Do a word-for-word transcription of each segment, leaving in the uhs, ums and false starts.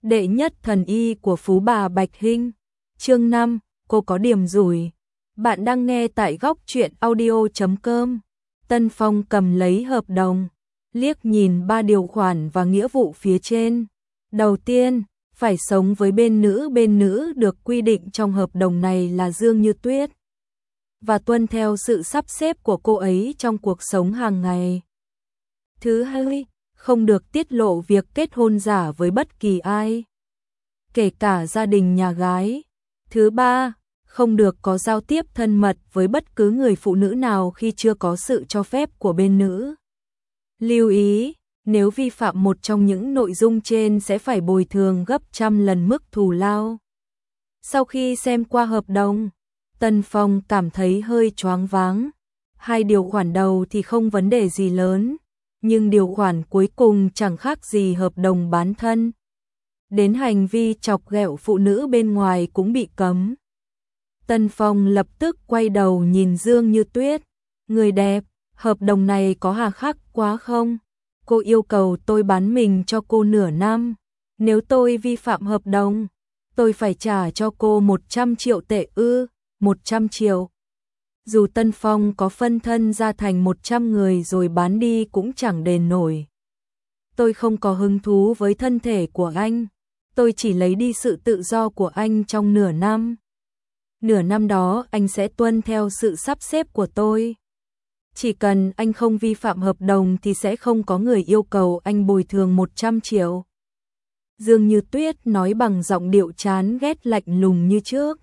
Đệ nhất thần y của Phú Bà Bạch Hinh. Chương năm, cô có điểm rủi. Bạn đang nghe tại góc truyện audio chấm com. Tân Phong cầm lấy hợp đồng, liếc nhìn ba điều khoản và nghĩa vụ phía trên. Đầu tiên, phải sống với bên nữ bên nữ được quy định trong hợp đồng này là Dương Như Tuyết và tuân theo sự sắp xếp của cô ấy trong cuộc sống hàng ngày. Thứ hai, không được tiết lộ việc kết hôn giả với bất kỳ ai, kể cả gia đình nhà gái. Thứ ba, không được có giao tiếp thân mật với bất cứ người phụ nữ nào khi chưa có sự cho phép của bên nữ. Lưu ý, nếu vi phạm một trong những nội dung trên sẽ phải bồi thường gấp trăm lần mức thù lao. Sau khi xem qua hợp đồng, Tân Phong cảm thấy hơi choáng váng. Hai điều khoản đầu thì không vấn đề gì lớn, nhưng điều khoản cuối cùng chẳng khác gì hợp đồng bán thân. Đến hành vi chọc ghẹo phụ nữ bên ngoài cũng bị cấm. Tân Phong lập tức quay đầu nhìn Dương Như Tuyết. Người đẹp, hợp đồng này có hà khắc quá không? Cô yêu cầu tôi bán mình cho cô nửa năm. Nếu tôi vi phạm hợp đồng, tôi phải trả cho cô một trăm triệu tệ ư? một trăm triệu. Dù Tân Phong có phân thân ra thành một trăm người rồi bán đi cũng chẳng đền nổi. Tôi không có hứng thú với thân thể của anh. Tôi chỉ lấy đi sự tự do của anh trong nửa năm. Nửa năm đó anh sẽ tuân theo sự sắp xếp của tôi. Chỉ cần anh không vi phạm hợp đồng thì sẽ không có người yêu cầu anh bồi thường một trăm triệu. Dương Như Tuyết nói bằng giọng điệu chán ghét lạnh lùng như trước.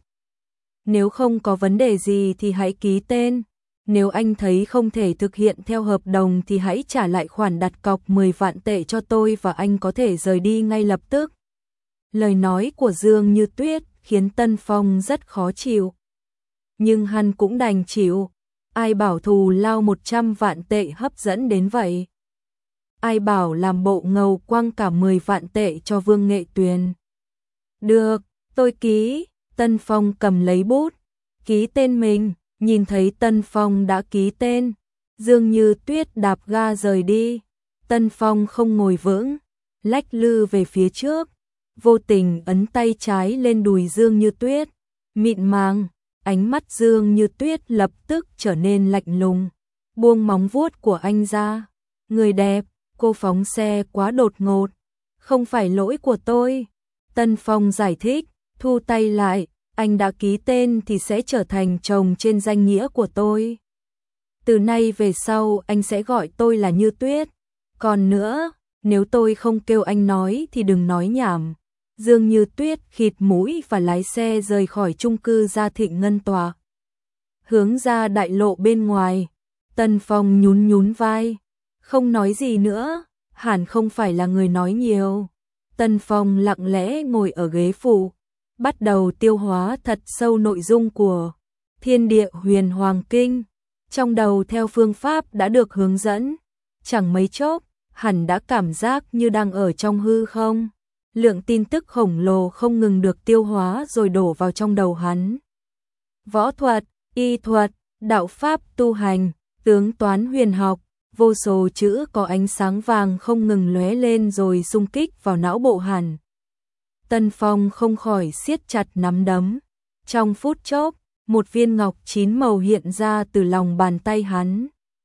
Nếu không có vấn đề gì thì hãy ký tên. Nếu anh thấy không thể thực hiện theo hợp đồng thì hãy trả lại khoản đặt cọc mười vạn tệ cho tôi và anh có thể rời đi ngay lập tức. Lời nói của Dương Như Tuyết khiến Tân Phong rất khó chịu. Nhưng hắn cũng đành chịu. Ai bảo thù lao một trăm vạn tệ hấp dẫn đến vậy? Ai bảo làm bộ ngầu quăng cả mười vạn tệ cho Vương Nghệ Tuyền? Được, tôi ký. Tân Phong cầm lấy bút, ký tên mình. Nhìn thấy Tân Phong đã ký tên, Dương Như Tuyết đạp ga rời đi. Tân Phong không ngồi vững, lách lư về phía trước, vô tình ấn tay trái lên đùi Dương Như Tuyết. Mịn màng, ánh mắt Dương Như Tuyết lập tức trở nên lạnh lùng, buông móng vuốt của anh ra. Người đẹp, cô phóng xe quá đột ngột, không phải lỗi của tôi. Tân Phong giải thích, thu tay lại. Anh đã ký tên thì sẽ trở thành chồng trên danh nghĩa của tôi. Từ nay về sau anh sẽ gọi tôi là Như Tuyết. Còn nữa, nếu tôi không kêu anh nói thì đừng nói nhảm. Dương Như Tuyết khịt mũi và lái xe rời khỏi chung cư Gia Thịnh Ngân Tòa. Hướng ra đại lộ bên ngoài, Tân Phong nhún nhún vai. Không nói gì nữa, hẳn không phải là người nói nhiều. Tân Phong lặng lẽ ngồi ở ghế phụ, bắt đầu tiêu hóa thật sâu nội dung của Thiên Địa Huyền Hoàng Kinh. Trong đầu theo phương pháp đã được hướng dẫn, chẳng mấy chốc, hẳn đã cảm giác như đang ở trong hư không. Lượng tin tức khổng lồ không ngừng được tiêu hóa rồi đổ vào trong đầu hắn. Võ thuật, y thuật, đạo pháp tu hành, tướng toán huyền học, vô số chữ có ánh sáng vàng không ngừng lóe lên rồi xung kích vào não bộ hắn. Tân Phong không khỏi siết chặt nắm đấm. Trong phút chốc, một viên ngọc chín màu hiện ra từ lòng bàn tay hắn.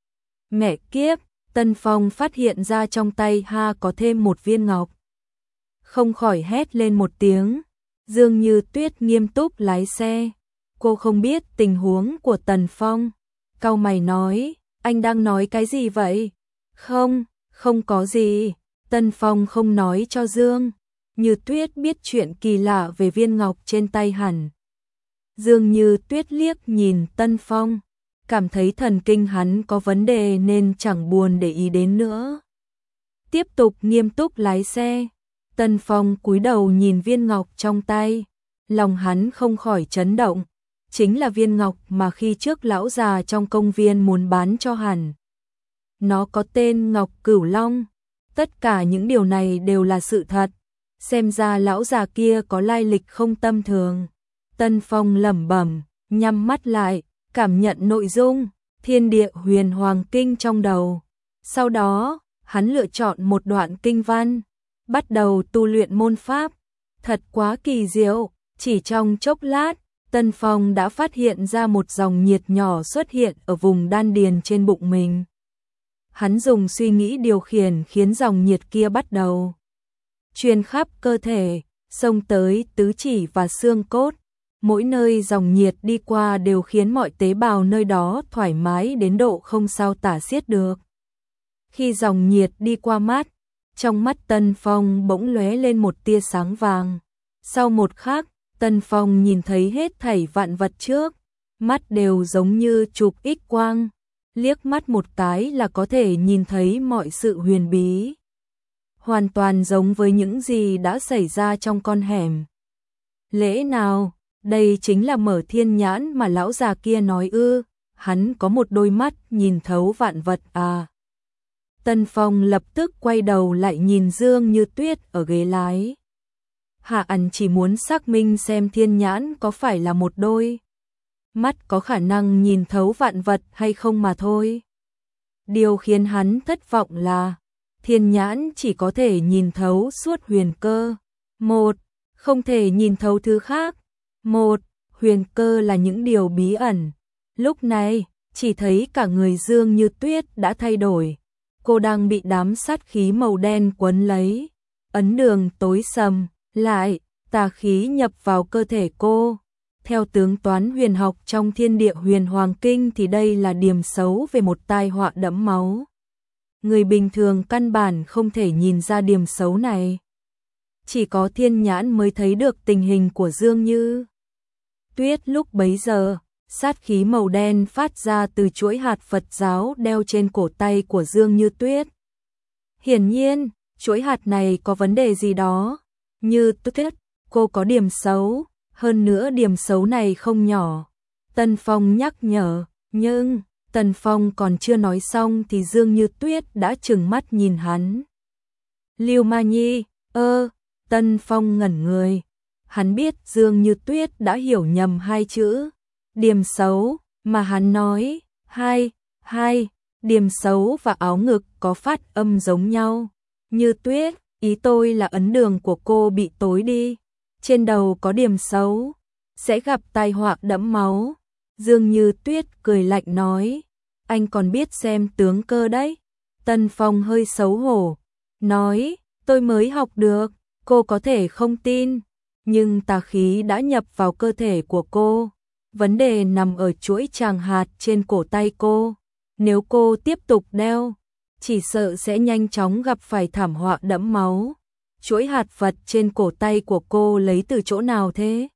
Mẹ kiếp, Tân Phong phát hiện ra trong tay ha có thêm một viên ngọc. Không khỏi hét lên một tiếng. Dương Như Tuyết nghiêm túc lái xe. Cô không biết tình huống của Tân Phong. Cau mày nói, anh đang nói cái gì vậy? Không, không có gì. Tân Phong không nói cho Dương Như Tuyết biết chuyện kỳ lạ về viên ngọc trên tay hắn. Dương Như Tuyết liếc nhìn Tân Phong, cảm thấy thần kinh hắn có vấn đề nên chẳng buồn để ý đến nữa. Tiếp tục nghiêm túc lái xe. Tân Phong cúi đầu nhìn viên ngọc trong tay, lòng hắn không khỏi chấn động. Chính là viên ngọc mà khi trước lão già trong công viên muốn bán cho hắn. Nó có tên Ngọc Cửu Long. Tất cả những điều này đều là sự thật. Xem ra lão già kia có lai lịch không tầm thường. Tân Phong lẩm bẩm, nhắm mắt lại, cảm nhận nội dung Thiên Địa Huyền Hoàng Kinh trong đầu. Sau đó, hắn lựa chọn một đoạn kinh văn, bắt đầu tu luyện môn pháp Thật quá kỳ diệu, chỉ trong chốc lát, Tân Phong đã phát hiện ra một dòng nhiệt nhỏ xuất hiện ở vùng đan điền trên bụng mình. Hắn dùng suy nghĩ điều khiển khiến dòng nhiệt kia bắt đầu truyền khắp cơ thể, xông tới tứ chỉ và xương cốt. Mỗi nơi dòng nhiệt đi qua đều khiến mọi tế bào nơi đó thoải mái đến độ không sao tả xiết được. Khi dòng nhiệt đi qua mắt, trong mắt Tân Phong bỗng lóe lên một tia sáng vàng. Sau một khắc, Tân Phong nhìn thấy hết thảy vạn vật trước, mắt đều giống như chụp X quang, liếc mắt một cái là có thể nhìn thấy mọi sự huyền bí. Hoàn toàn giống với những gì đã xảy ra trong con hẻm. Lẽ nào, đây chính là mở thiên nhãn mà lão già kia nói ư? Hắn có một đôi mắt nhìn thấu vạn vật à? Tân Phong lập tức quay đầu lại nhìn Dương Như Tuyết ở ghế lái. Hạ Ẩn chỉ muốn xác minh xem thiên nhãn có phải là một đôi mắt có khả năng nhìn thấu vạn vật hay không mà thôi. Điều khiến hắn thất vọng là thiên nhãn chỉ có thể nhìn thấu suốt huyền cơ. Một, không thể nhìn thấu thứ khác. Một, huyền cơ là những điều bí ẩn. Lúc này, chỉ thấy cả người Dương Như Tuyết đã thay đổi. Cô đang bị đám sát khí màu đen quấn lấy. Ấn đường tối sầm, lại, tà khí nhập vào cơ thể cô. Theo tướng toán huyền học trong Thiên Địa Huyền Hoàng Kinh thì đây là điểm xấu về một tai họa đẫm máu. Người bình thường căn bản không thể nhìn ra điểm xấu này. Chỉ có thiên nhãn mới thấy được tình hình của Dương Như Tuyết lúc bấy giờ. Sát khí màu đen phát ra từ chuỗi hạt Phật giáo đeo trên cổ tay của Dương Như Tuyết. Hiển nhiên, chuỗi hạt này có vấn đề gì đó. Như Tuyết, cô có điểm xấu, hơn nữa điểm xấu này không nhỏ. Tân Phong nhắc nhở, nhưng Tân Phong còn chưa nói xong thì Dương Như Tuyết đã trừng mắt nhìn hắn. Lưu Ma Nhi, ơ, Tân Phong ngẩn người. Hắn biết Dương Như Tuyết đã hiểu nhầm hai chữ. Điểm xấu mà hắn nói, hai, hai, điểm xấu và áo ngực có phát âm giống nhau. Như Tuyết, ý tôi là ấn đường của cô bị tối đi. Trên đầu có điểm xấu, sẽ gặp tai họa đẫm máu. Dương Như Tuyết cười lạnh nói, anh còn biết xem tướng cơ đấy. Tân Phong hơi xấu hổ, nói, tôi mới học được, cô có thể không tin, nhưng tà khí đã nhập vào cơ thể của cô. Vấn đề nằm ở chuỗi tràng hạt trên cổ tay cô. Nếu cô tiếp tục đeo, chỉ sợ sẽ nhanh chóng gặp phải thảm họa đẫm máu. Chuỗi hạt Phật trên cổ tay của cô lấy từ chỗ nào thế?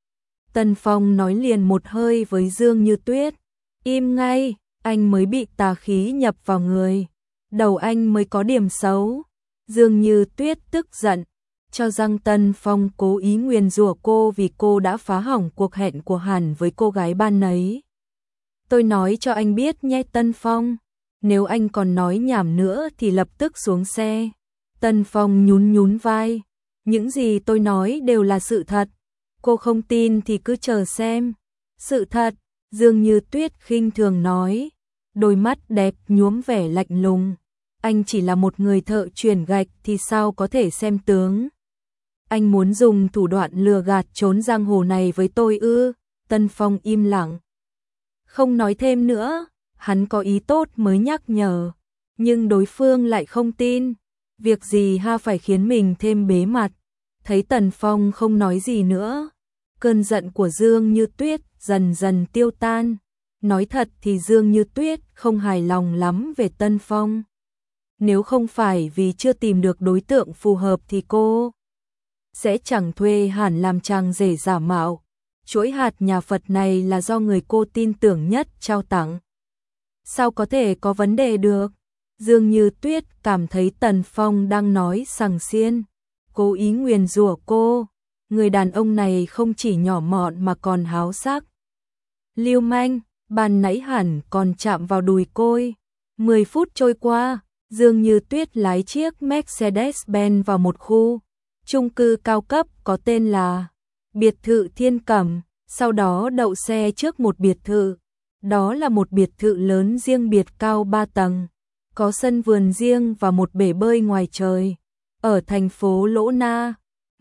Tân Phong nói liền một hơi với Dương Như Tuyết. Im ngay, anh mới bị tà khí nhập vào người. Đầu anh mới có điểm xấu. Dương Như Tuyết tức giận, cho rằng Tân Phong cố ý nguyền rủa cô vì cô đã phá hỏng cuộc hẹn của hắn với cô gái ban nấy. Tôi nói cho anh biết nhé Tân Phong, nếu anh còn nói nhảm nữa thì lập tức xuống xe. Tân Phong nhún nhún vai, những gì tôi nói đều là sự thật, cô không tin thì cứ chờ xem. Sự thật, Dương Như Tuyết khinh thường nói, đôi mắt đẹp nhuốm vẻ lạnh lùng. Anh chỉ là một người thợ chuyển gạch thì sao có thể xem tướng. Anh muốn dùng thủ đoạn lừa gạt trốn giang hồ này với tôi ư? Tân Phong im lặng, không nói thêm nữa. Hắn có ý tốt mới nhắc nhở, nhưng đối phương lại không tin. Việc gì ha phải khiến mình thêm bế mặt. Thấy Tần Phong không nói gì nữa, cơn giận của Dương Như Tuyết dần dần tiêu tan. Nói thật thì Dương Như Tuyết không hài lòng lắm về Tân Phong. Nếu không phải vì chưa tìm được đối tượng phù hợp thì cô sẽ chẳng thuê hẳn làm chàng rể giả mạo. Chuỗi hạt nhà Phật này là do người cô tin tưởng nhất trao tặng. Sao có thể có vấn đề được? Dương Như Tuyết cảm thấy Tần Phong đang nói sằng xiên, cố ý nguyền rủa cô. Người đàn ông này không chỉ nhỏ mọn mà còn háo sắc. Lưu manh, ban nãy hẳn còn chạm vào đùi côi. Mười phút trôi qua, Dương Như Tuyết lái chiếc Mercedes-Benz vào một khu chung cư cao cấp có tên là biệt thự Thiên Cẩm, sau đó đậu xe trước một biệt thự. Đó là một biệt thự lớn riêng biệt cao ba tầng, có sân vườn riêng và một bể bơi ngoài trời. Ở thành phố Lỗ Na,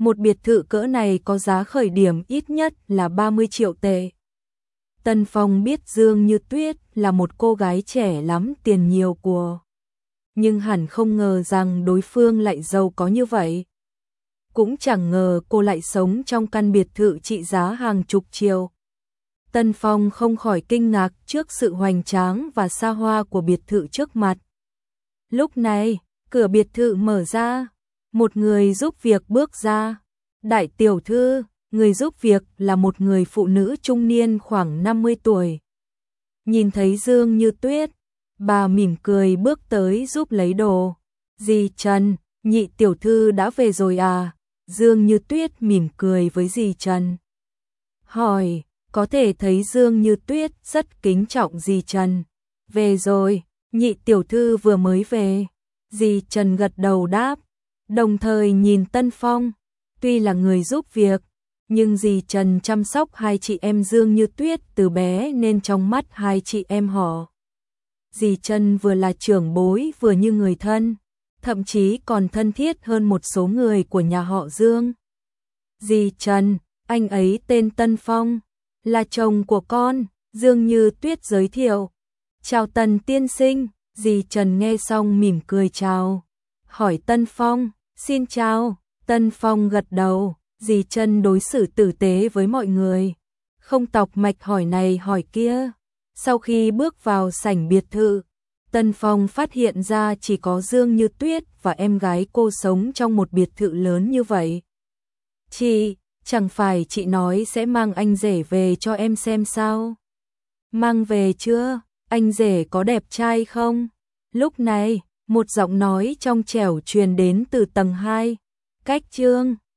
Một biệt thự cỡ này có giá khởi điểm ít nhất là ba mươi triệu tệ. Tân Phong biết Dương Như Tuyết là một cô gái trẻ lắm tiền nhiều của. Nhưng hẳn không ngờ rằng đối phương lại giàu có như vậy. Cũng chẳng ngờ cô lại sống trong căn biệt thự trị giá hàng chục triệu. Tân Phong không khỏi kinh ngạc trước sự hoành tráng và xa hoa của biệt thự trước mặt. Lúc này, cửa biệt thự mở ra, một người giúp việc bước ra. Đại tiểu thư, người giúp việc là một người phụ nữ trung niên khoảng năm mươi tuổi. Nhìn thấy Dương Như Tuyết, bà mỉm cười bước tới giúp lấy đồ. Dì Trần, nhị tiểu thư đã về rồi à? Dương Như Tuyết mỉm cười với dì Trần. Hỏi, có thể thấy Dương Như Tuyết rất kính trọng dì Trần. Về rồi, nhị tiểu thư vừa mới về. Dì Trần gật đầu đáp, đồng thời nhìn Tân Phong. Tuy là người giúp việc, nhưng dì Trần chăm sóc hai chị em Dương Như Tuyết từ bé nên trong mắt hai chị em họ. Dì Trần vừa là trưởng bối vừa như người thân, thậm chí còn thân thiết hơn một số người của nhà họ Dương. Dì Trần, anh ấy tên Tân Phong, là chồng của con, Dương Như Tuyết giới thiệu. Chào Tần tiên sinh, dì Trần nghe xong mỉm cười chào. Hỏi Tân Phong, xin chào. Tân Phong gật đầu, dì Trần đối xử tử tế với mọi người, không tọc mạch hỏi này hỏi kia. Sau khi bước vào sảnh biệt thự, Tân Phong phát hiện ra chỉ có Dương Như Tuyết và em gái cô sống trong một biệt thự lớn như vậy. Chị, chẳng phải chị nói sẽ mang anh rể về cho em xem sao? Mang về chưa? Anh rể có đẹp trai không? Lúc này, một giọng nói trong trẻo truyền đến từ tầng hai. Cách Trương,